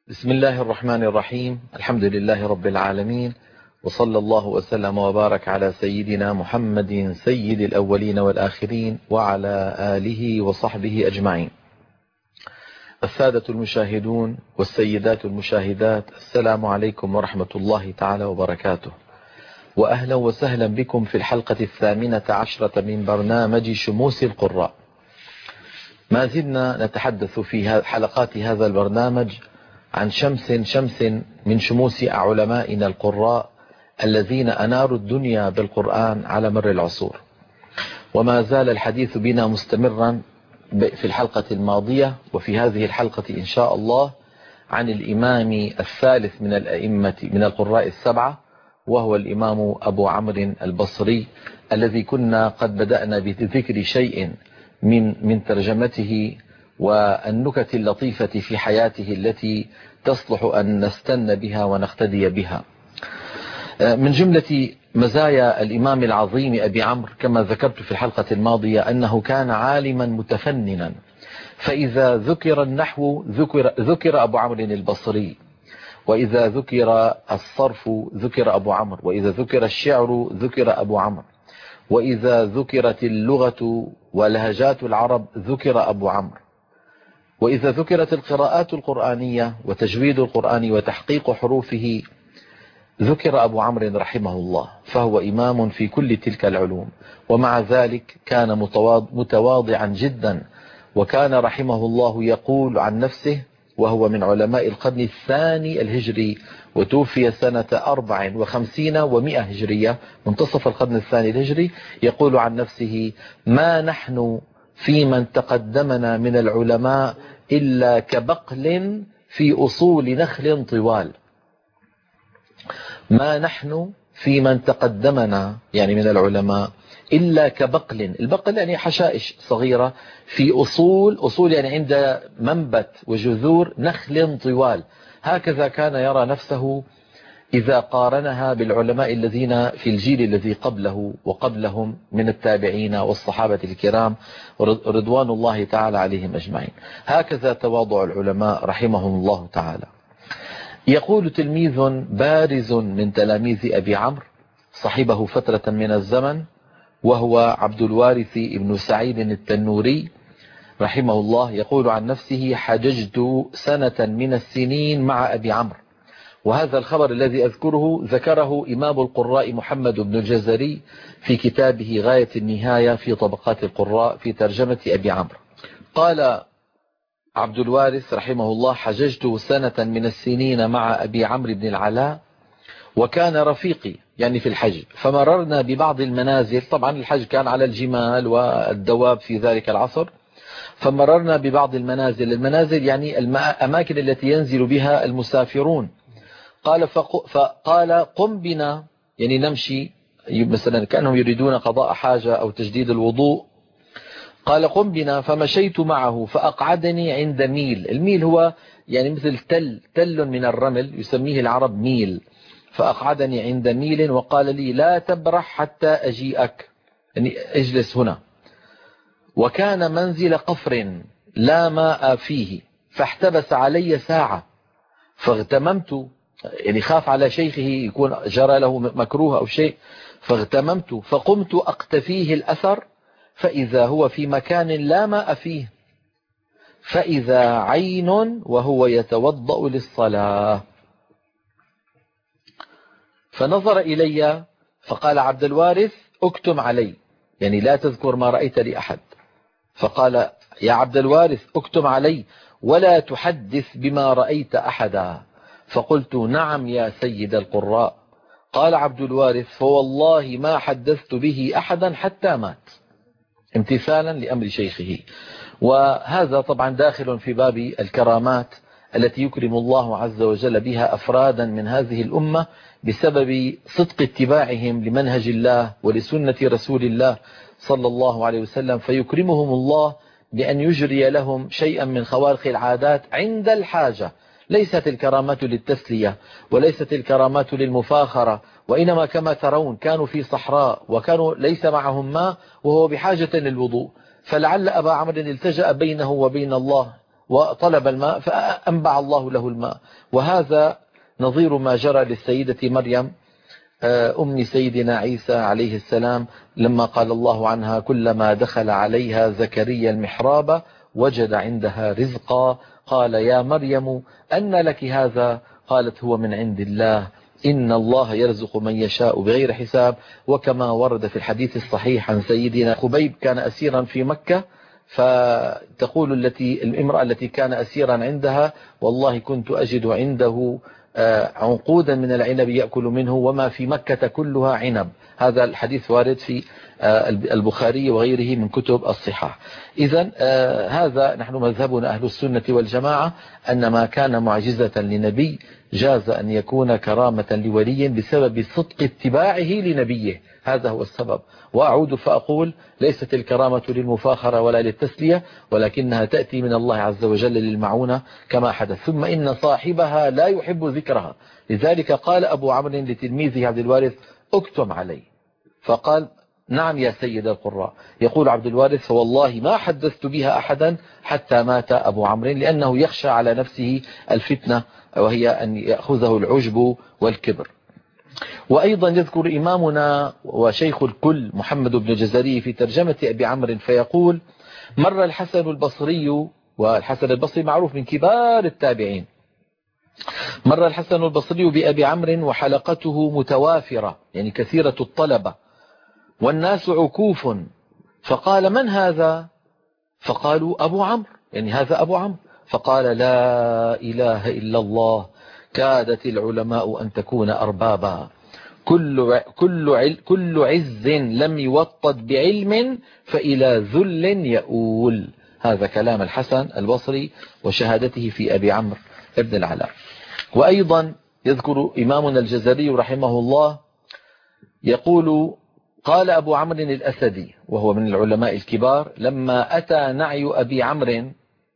بسم الله الرحمن الرحيم. الحمد لله رب العالمين، وصلى الله وسلم وبارك على سيدنا محمد سيد الأولين والآخرين وعلى آله وصحبه أجمعين. السادة المشاهدون والسيدات المشاهدات، السلام عليكم ورحمة الله تعالى وبركاته، وأهلا وسهلا بكم في الحلقة 18 من برنامج شموس القراء. ما زلنا نتحدث في حلقات هذا البرنامج عن شمس من شموس علمائنا القراء الذين أناروا الدنيا بالقرآن على مر العصور. وما زال الحديث بنا مستمرا في الحلقة الماضية وفي هذه الحلقة إن شاء الله عن الإمام الثالث من الأئمة من القراء السبعة، وهو الإمام أبو عمرو البصري، الذي كنا قد بدأنا بذكر شيء من ترجمته والنكت اللطيفة في حياته التي تصلح أن نستن بها ونقتدي بها. من جملة مزايا الإمام العظيم أبي عمرو كما ذكرت في الحلقة الماضية أنه كان عالما متفننا، فإذا ذكر النحو ذكر أبو عمرو البصري، وإذا ذكر الصرف ذكر أبو عمرو، وإذا ذكر الشعر ذكر أبو عمرو، وإذا ذكرت اللغة ولهجات العرب ذكر أبو عمرو، وإذا ذكرت القراءات القرآنية وتجويد القرآن وتحقيق حروفه ذكر أبو عمرو رحمه الله، فهو إمام في كل تلك العلوم. ومع ذلك كان متواضعا جدا، وكان رحمه الله يقول عن نفسه، وهو من علماء القرن الثاني الهجري، وتوفي سنة 54 و100 هجرية، منتصف القرن الثاني الهجري، يقول عن نفسه: ما نحن في من تقدمنا من العلماء إلا كبقل في أصول نخل طوال. ما نحن في من تقدمنا يعني من العلماء إلا كبقل، البقل يعني حشائش صغيرة، في أصول يعني عند منبت وجذور نخل طوال. هكذا كان يرى نفسه إذا قارنها بالعلماء الذين في الجيل الذي قبله وقبلهم من التابعين والصحابة الكرام رضوان الله تعالى عليهم أجمعين. هكذا تواضع العلماء رحمهم الله تعالى. يقول تلميذ بارز من تلاميذ أبي عمرو صحبه فترة من الزمن، وهو عبد الوارث بن سعيد التنوري رحمه الله، يقول عن نفسه: حججت سنة من السنين مع أبي عمرو. وهذا الخبر الذي أذكره ذكره إمام القراء محمد بن الجزري في كتابه غاية النهاية في طبقات القراء في ترجمة أبي عمرو. قال عبد الوارث رحمه الله: حججت سنة من السنين مع أبي عمرو بن العلاء، وكان رفيقي يعني في الحج، فمررنا ببعض المنازل، طبعا الحج كان على الجمال والدواب في ذلك العصر، فمررنا ببعض المنازل يعني الأماكن التي ينزل بها المسافرون. فقال: قم بنا، يعني نمشي، مثلا كأنهم يريدون قضاء حاجة أو تجديد الوضوء. قال: قم بنا، فمشيت معه فأقعدني عند ميل. الميل هو يعني مثل تل من الرمل، يسميه العرب ميل. فأقعدني عند ميل وقال لي: لا تبرح حتى أجيئك، يعني اجلس هنا. وكان منزل قفر لا ماء فيه، فاحتبس علي ساعة، فاغتممت، يعني خاف على شيخه يكون جرى له مكروه أو شيء، فاغتممت فقمت أقتفيه الأثر، فإذا هو في مكان لا ماء فيه، فإذا عين وهو يتوضأ للصلاة. فنظر إلي فقال عبد الوارث: اكتم علي، يعني لا تذكر ما رأيت لأحد. فقال: يا عبد الوارث اكتم علي ولا تحدث بما رأيت أحدا. فقلت: نعم يا سيد القراء. قال عبد الوارث: فوالله ما حدثت به أحدا حتى مات، امتثالا لأمر شيخه. وهذا طبعا داخل في باب الكرامات التي يكرم الله عز وجل بها أفرادا من هذه الأمة بسبب صدق اتباعهم لمنهج الله ولسنة رسول الله صلى الله عليه وسلم، فيكرمهم الله بأن يجري لهم شيئا من خوارق العادات عند الحاجة. ليست الكرامات للتسلية، وليست الكرامات للمفاخرة، وإنما كما ترون كانوا في صحراء وكانوا ليس معهم ماء وهو بحاجة للوضوء، فلعل أبا عمرو التجأ بينه وبين الله وطلب الماء فأنبع الله له الماء. وهذا نظير ما جرى للسيدة مريم أم سيدنا عيسى عليه السلام، لما قال الله عنها: كلما دخل عليها زكريا المحراب وجد عندها رزقا قال يا مريم أن لك هذا؟ قالت: هو من عند الله، إن الله يرزق من يشاء بغير حساب. وكما ورد في الحديث الصحيح عن سيدنا خبيب كان أسيرا في مكة، فتقول الامرأة التي كان أسيرا عندها: والله كنت أجد عنده عنقودا من العنب يأكل منه وما في مكة كلها عنب. هذا الحديث وارد في البخاري وغيره من كتب الصحاح. إذن هذا نحن مذهبنا أهل السنة والجماعة، أن ما كان معجزة لنبي جاز أن يكون كرامة لولي بسبب صدق اتباعه لنبيه، هذا هو السبب. وأعود فأقول: ليست الكرامة للمفاخرة ولا للتسلية، ولكنها تأتي من الله عز وجل للمعونة كما حدث. ثم إن صاحبها لا يحب ذكرها، لذلك قال أبو عمرو لتلميذه عبد الوارث: اكتم علي. فقال: نعم يا سيد القراء. يقول عبد الوارث: فوالله ما حدثت بها أحدا حتى مات أبو عمرو، لأنه يخشى على نفسه الفتنة، وهي أن يأخذه العجب والكبر. وأيضا يذكر إمامنا وشيخ الكل محمد بن جزري في ترجمة أبي عمرو فيقول: مر الحسن البصري، والحسن البصري معروف من كبار التابعين، مر الحسن البصري بأبي عمرو وحلقته متوافرة، يعني كثيرة الطلبة، والناس عكوف، فقال: من هذا؟ فقالوا: أبو عمرو، يعني هذا أبو عمرو. فقال: لا إله إلا الله، كادت العلماء أن تكون أربابا، كل عز لم يوطد بعلم فإلى ذل يؤول. هذا كلام الحسن البصري وشهادته في أبي عمرو ابن العلاء. وأيضا يذكر إمامنا الجزري رحمه الله يقول: قال أبو عمرو الأسدي وهو من العلماء الكبار: لما أتى نعي أبي عمرو،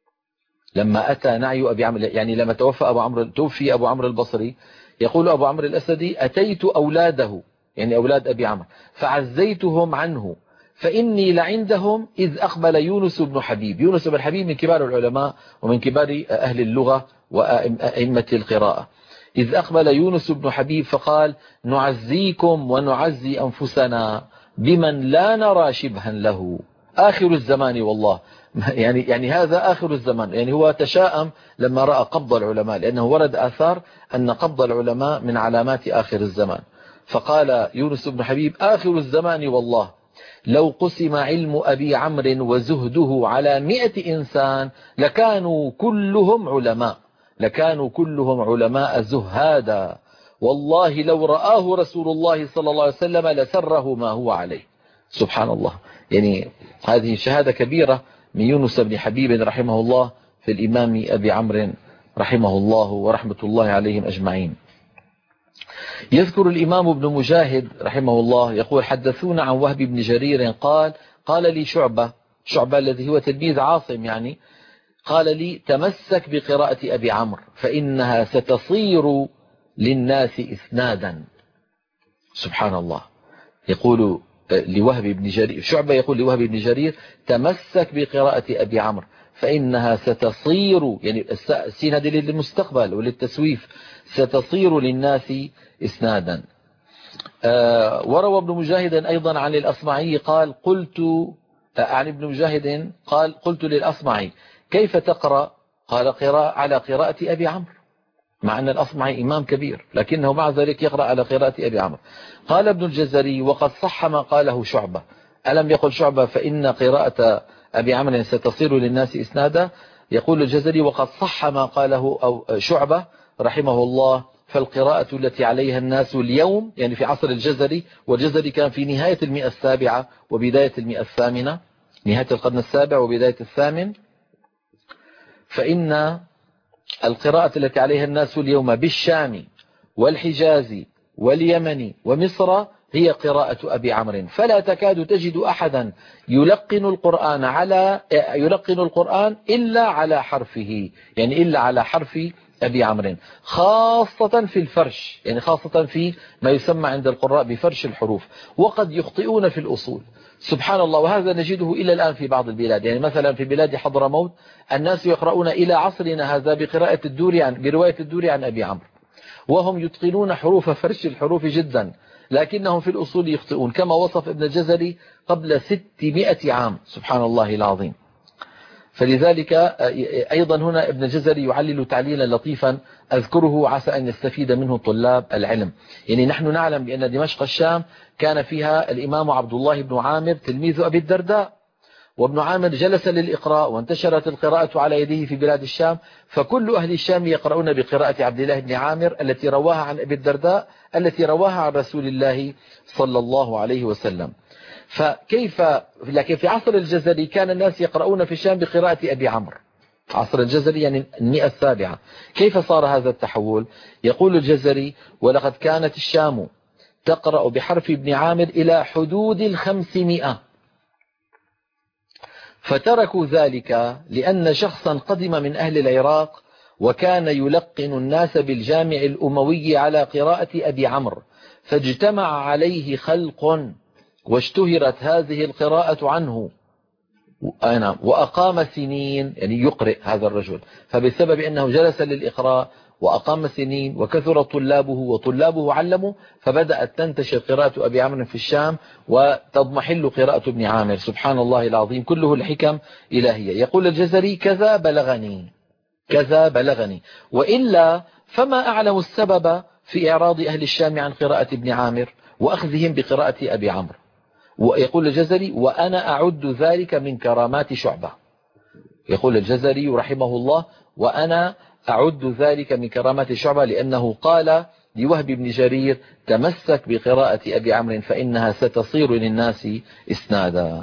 يعني لما توفي أبو عمرو البصري، يقول أبو عمرو الأسدي: أتيت أولاده، يعني أولاد أبي عمرو، فعزيتهم عنه، فإني لعندهم إذ أقبل يونس بن حبيب. يونس بن حبيب من كبار العلماء ومن كبار أهل اللغة وأئمة القراءة. إذ أقبل يونس بن حبيب فقال: نعزيكم ونعزي أنفسنا بمن لا نرى شبها له، آخر الزمان والله. يعني هذا آخر الزمان، يعني هو تشاءم لما رأى قبض العلماء، لأنه ورد آثار أن قبض العلماء من علامات آخر الزمان. فقال يونس بن حبيب: آخر الزمان والله، لو قسم علم أبي عمرو وزهده على 100 إنسان لكانوا كلهم علماء زهادا، والله لو رآه رسول الله صلى الله عليه وسلم لسره ما هو عليه. سبحان الله، يعني هذه شهادة كبيرة من يونس بن حبيب رحمه الله في الإمام أبي عمرو رحمه الله ورحمة الله عليهم أجمعين. يذكر الإمام ابن مجاهد رحمه الله يقول: حدثونا عن وهب بن جرير قال لي شعبة الذي هو تلميذ عاصم، يعني قال لي: تمسك بقراءة أبي عمرو فإنها ستصير للناس إسنادا. سبحان الله، يقول لوهب بن جرير، شعبة يقول لوهب بن جرير: تمسك بقراءة أبي عمرو فإنها ستصير، يعني السين هذه للمستقبل وللتسويف، ستصير للناس إسنادا. وروى ابن مجاهد أيضا عن الأصمعي قال: عن ابن مجاهد قال: قلت للأصمعي: كيف تقرأ؟ قال: على قراءة أبي عمرو، مع أن الأصمعي إمام كبير لكنه مع ذلك يقرأ على قراءة أبي عمرو. قال ابن الجزري: وقد صح ما قاله شعبة. ألم يقل شعبة فإن قراءة أبي عمرو ستصير للناس إسنادا؟ يقول الجزري: وقد صح ما قاله أو شعبة رحمه الله، فالقراءة التي عليها الناس اليوم، يعني في عصر الجزري، والجزري كان في نهاية 107 وبداية 108، نهاية القرن السابع وبداية الثامن، فإن القراءة التي عليها الناس اليوم بالشام والحجاز واليمن ومصر هي قراءة أبي عمرو، فلا تكاد تجد أحدا يلقن القرآن إلا على حرفه، يعني إلا على حرف أبي عمرو، خاصة في الفرش، يعني خاصة في ما يسمى عند القراء بفرش الحروف، وقد يخطئون في الأصول سبحان الله. وهذا نجده إلى الآن في بعض البلاد، يعني مثلا في بلاد حضرموت الناس يقرؤون إلى عصرنا هذا برواية الدوري عن أبي عمرو، وهم يتقنون حروف فرش الحروف جدا، لكنهم في الأصول يخطئون، كما وصف ابن الجزري قبل 600 عام سبحان الله العظيم. فلذلك أيضا هنا ابن الجزري يعلل تعليلا لطيفا أذكره عسى أن يستفيد منه طلاب العلم. يعني نحن نعلم بأن دمشق الشام كان فيها الإمام عبد الله بن عامر تلميذ أبي الدرداء، وابن عامر جلس للإقراء وانتشرت القراءة على يديه في بلاد الشام، فكل أهل الشام يقرؤون بقراءة عبد الله بن عامر التي رواها عن أبي الدرداء التي رواها عن رسول الله صلى الله عليه وسلم. لكن في عصر الجزري كان الناس يقرؤون في الشام بقراءة أبي عمرو، عصر الجزري يعني 107. كيف صار هذا التحول؟ يقول الجزري: ولقد كانت الشام تقرأ بحرف ابن عامر إلى حدود 500، فتركوا ذلك لأن شخصا قدم من أهل العراق وكان يلقن الناس بالجامع الأموي على قراءة أبي عمرو، فاجتمع عليه خلق واشتهرت هذه القراءة عنه، وأقام سنين، يعني يقرئ هذا الرجل، فبسبب أنه جلس للإقراء وأقام سنين وكثر طلابه وطلابه علموا، فبدأت تنتشر قراءة أبي عمرو في الشام وتضمحل قراءة ابن عامر. سبحان الله العظيم، كله الحكم إلهية. يقول الجزري: كذا بلغني، وإلا فما أعلم السبب في إعراض أهل الشام عن قراءة ابن عامر وأخذهم بقراءة أبي عمرو. ويقول الجزري: وأنا أعد ذلك من كرامات شعبة. يقول الجزري رحمه الله: وأنا أعد ذلك من كرامات شعبة، لأنه قال لوهب بن جرير: تمسك بقراءة أبي عمرو فإنها ستصير للناس إسنادا.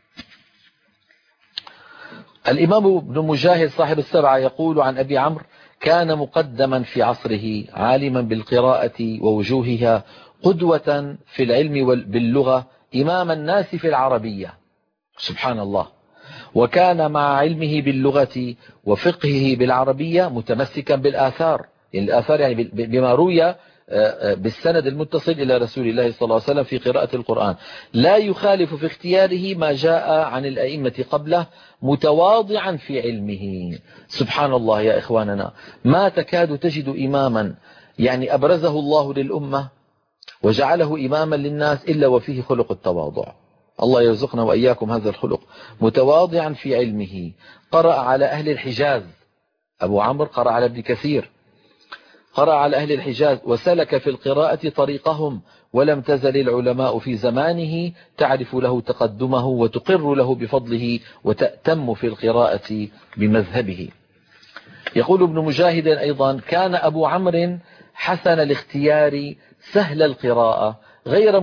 الإمام ابن مجاهد صاحب السبعة يقول عن أبي عمرو: كان مقدما في عصره، عالما بالقراءة ووجوهها، قدوة في العلم باللغة، إمام الناس في العربية. سبحان الله. وكان مع علمه باللغة وفقهه بالعربية متمسكا بالآثار، الآثار يعني بما روي بالسند المتصل إلى رسول الله صلى الله عليه وسلم في قراءة القرآن، لا يخالف في اختياره ما جاء عن الأئمة قبله، متواضعا في علمه. سبحان الله يا إخواننا، ما تكاد تجد إماما يعني أبرزه الله للأمة وجعله إماما للناس إلا وفيه خلق التواضع. الله يرزقنا وإياكم هذا الخلق. متواضعا في علمه، قرأ على أهل الحجاز، أبو عمرو قرأ على ابن كثير، قرأ على أهل الحجاز وسلك في القراءة طريقهم، ولم تزل العلماء في زمانه تعرف له تقدمه وتقر له بفضله وتأتم في القراءة بمذهبه. يقول ابن مجاهد أيضا: كان أبو عمرو حسن الاختيار سهل القراءة غير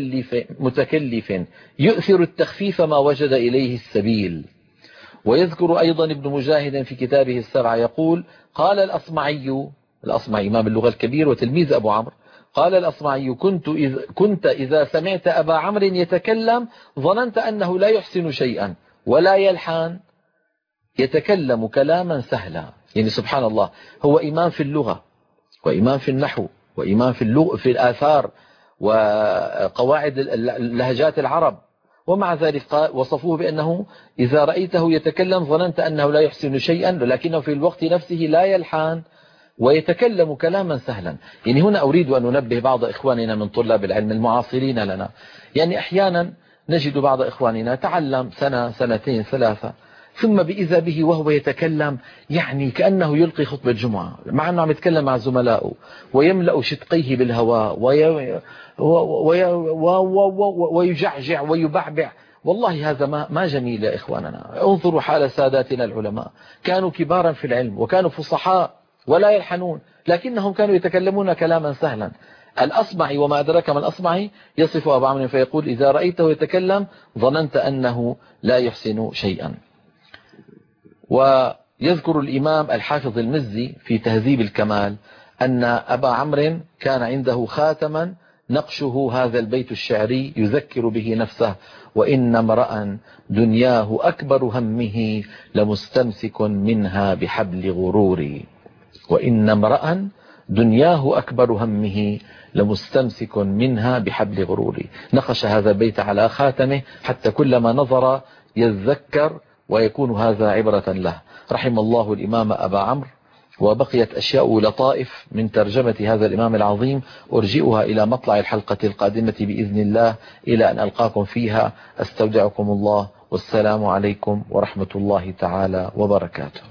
متكلف، يؤثر التخفيف ما وجد إليه السبيل. ويذكر أيضا ابن مجاهد في كتابه السبعة يقول: قال الأصمعي إمام اللغة الكبير وتلميذ أبو عمرو، قال الأصمعي: كنت إذا سمعت أبا عمرو يتكلم ظننت أنه لا يحسن شيئا ولا يلحن، يتكلم كلاما سهلا. يعني سبحان الله، هو إمام في اللغة وإمام في النحو وإمام في الآثار وقواعد لهجات العرب، ومع ذلك وصفوه بأنه إذا رأيته يتكلم ظننت أنه لا يحسن شيئا، لكنه في الوقت نفسه لا يلحن ويتكلم كلاما سهلا. يعني هنا أريد أن ننبه بعض إخواننا من طلاب العلم المعاصرين لنا، يعني أحيانا نجد بعض إخواننا تعلم سنة سنتين ثلاثة، ثم بإذا به وهو يتكلم يعني كأنه يلقي خطبة جمعة، مع أنه عم يتكلم مع زملائه ويملأ شدقيه بالهواء ويجعجع ويبعبع. والله هذا ما جميل يا إخواننا. انظروا حال ساداتنا العلماء، كانوا كبارا في العلم وكانوا فصحاء ولا يلحنون، لكنهم كانوا يتكلمون كلاما سهلا. الأصمعي وما أدرك ما الأصمعي يصف أبا عمرو فيقول: إذا رأيته يتكلم ظننت أنه لا يحسن شيئا. ويذكر الإمام الحافظ المزي في تهذيب الكمال أن أبا عمرو كان عنده خاتما نقشه هذا البيت الشعري يذكر به نفسه: وإن امرأ دنياه أكبر همه لمستمسك منها بحبل غرور. وإن امرأ دنياه أكبر همه لمستمسك منها بحبل غروري. نقش هذا البيت على خاتمه حتى كلما نظر يتذكر ويكون هذا عبرة له. رحم الله الإمام أبا عمرو. وبقيت أشياء ولطائف من ترجمة هذا الإمام العظيم أرجئها إلى مطلع الحلقة القادمة بإذن الله، إلى أن ألقاكم فيها. أستودعكم الله، والسلام عليكم ورحمة الله تعالى وبركاته.